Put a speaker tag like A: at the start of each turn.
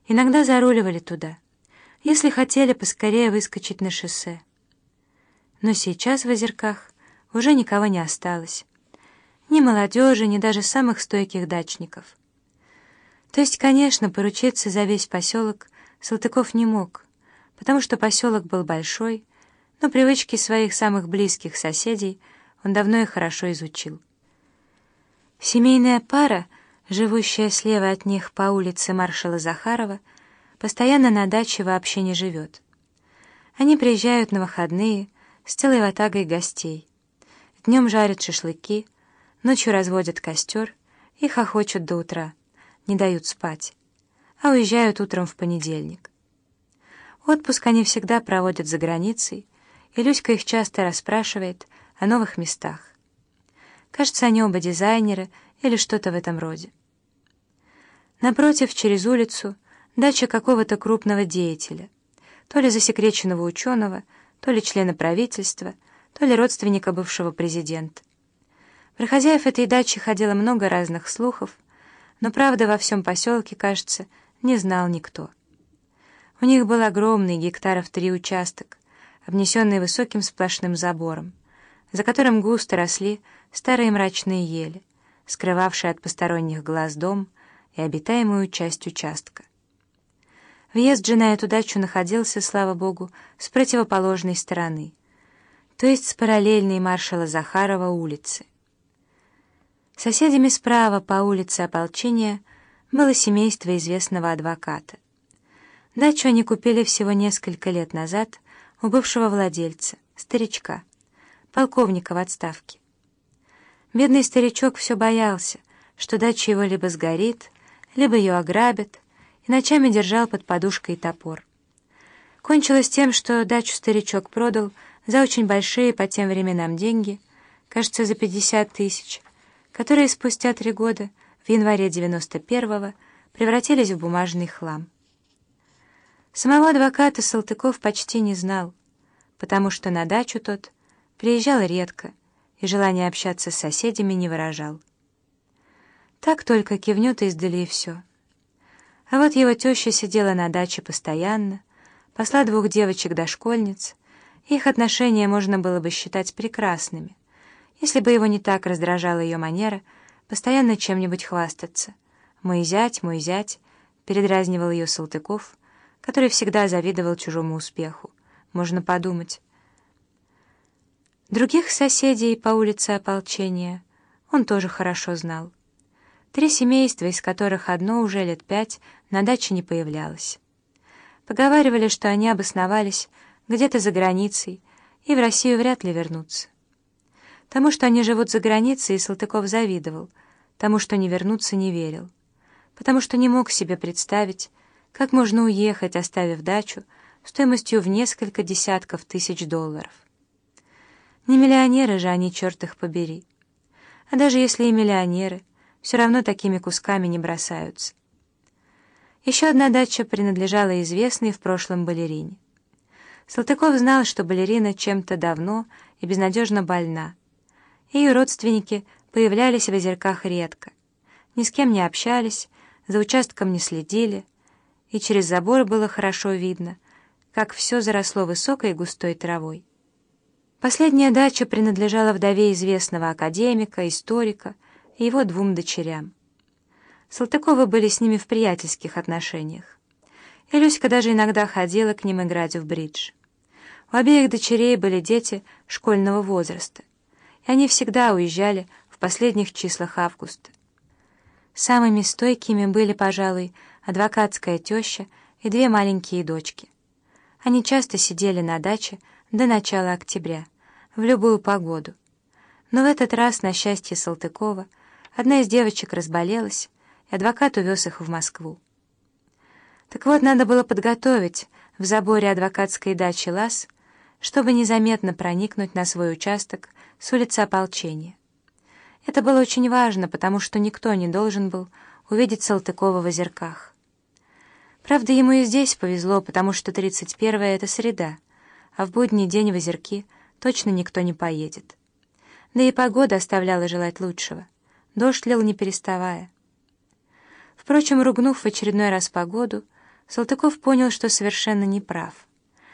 A: Иногда заруливали туда, если хотели поскорее выскочить на шоссе. Но сейчас в Озерках уже никого не осталось. Ни молодежи, ни даже самых стойких дачников. То есть, конечно, поручиться за весь поселок Салтыков не мог, потому что поселок был большой, но привычки своих самых близких соседей он давно и хорошо изучил. Семейная пара, живущая слева от них по улице маршала Захарова, постоянно на даче вообще не живет. Они приезжают на выходные с целой ватагой гостей. Днем жарят шашлыки, ночью разводят костер и хохочут до утра, не дают спать, а уезжают утром в понедельник. Отпуск они всегда проводят за границей, и Люська их часто расспрашивает о новых местах. Кажется, они оба дизайнеры или что-то в этом роде. Напротив, через улицу, дача какого-то крупного деятеля, то ли засекреченного ученого, то ли члена правительства, то ли родственника бывшего президента. Про хозяев этой дачи ходило много разных слухов, но правда во всем поселке, кажется, не знал никто. У них был огромный, гектаров 3 участок, обнесенный высоким сплошным забором, за которым густо росли старые мрачные ели, скрывавшие от посторонних глаз дом и обитаемую часть участка. Въезд же на эту дачу находился, слава богу, с противоположной стороны, то есть с параллельной маршала Захарова улицы. Соседями справа по улице Ополчения было семейство известного адвоката. Дачу они купили всего несколько лет назад у бывшего владельца, старичка, полковника в отставке. Бедный старичок все боялся, что дача его либо сгорит, либо ее ограбят, и ночами держал под подушкой топор. Кончилось тем, что дачу старичок продал за очень большие по тем временам деньги, кажется, за 50 тысяч, которые спустя 3 года, в январе 91-го, превратились в бумажный хлам. Самого адвоката Салтыков почти не знал, потому что на дачу тот приезжал редко и желания общаться с соседями не выражал. Так только кивнет издали и все. А вот его теща сидела на даче постоянно, посла 2 девочек-дошкольниц, их отношения можно было бы считать прекрасными, если бы его не так раздражала ее манера постоянно чем-нибудь хвастаться. мой зять», — передразнивал ее Салтыков, который всегда завидовал чужому успеху. Можно подумать. Других соседей по улице Ополчения он тоже хорошо знал. 3 семейства, из которых одно уже лет 5 на даче не появлялось. Поговаривали, что они обосновались где-то за границей и в Россию вряд ли вернутся. Тому, что они живут за границей, Салтыков завидовал, тому, что не вернутся, не верил, потому что не мог себе представить, как можно уехать, оставив дачу стоимостью в несколько десятков тысяч долларов. Не миллионеры же они, черт их побери. А даже если и миллионеры, все равно такими кусками не бросаются. Еще одна дача принадлежала известной в прошлом балерине. Салтыков знал, что балерина чем-то давно и безнадежно больна. Ее родственники появлялись в Озерках редко, ни с кем не общались, за участком не следили, и через забор было хорошо видно, как все заросло высокой густой травой. Последняя дача принадлежала вдове известного академика, историка и его 2 дочерям. Салтыковы были с ними в приятельских отношениях, и Люська даже иногда ходила к ним играть в бридж. У обеих дочерей были дети школьного возраста, и они всегда уезжали в последних числах августа. Самыми стойкими были, пожалуй, адвокатская теща и 2 маленькие дочки. Они часто сидели на даче до начала октября, в любую погоду. Но в этот раз, на счастье Салтыкова, одна из девочек разболелась, и адвокат увез их в Москву. Так вот, надо было подготовить в заборе адвокатской дачи лаз, чтобы незаметно проникнуть на свой участок с улицы Ополчения. Это было очень важно, потому что никто не должен был увидеть Салтыкова в Озерках. Правда, ему и здесь повезло, потому что 31-е — это среда, а в будний день в Озерки точно никто не поедет. Да и погода оставляла желать лучшего. Дождь лил не переставая. Впрочем, ругнув в очередной раз погоду, Салтыков понял, что совершенно не прав.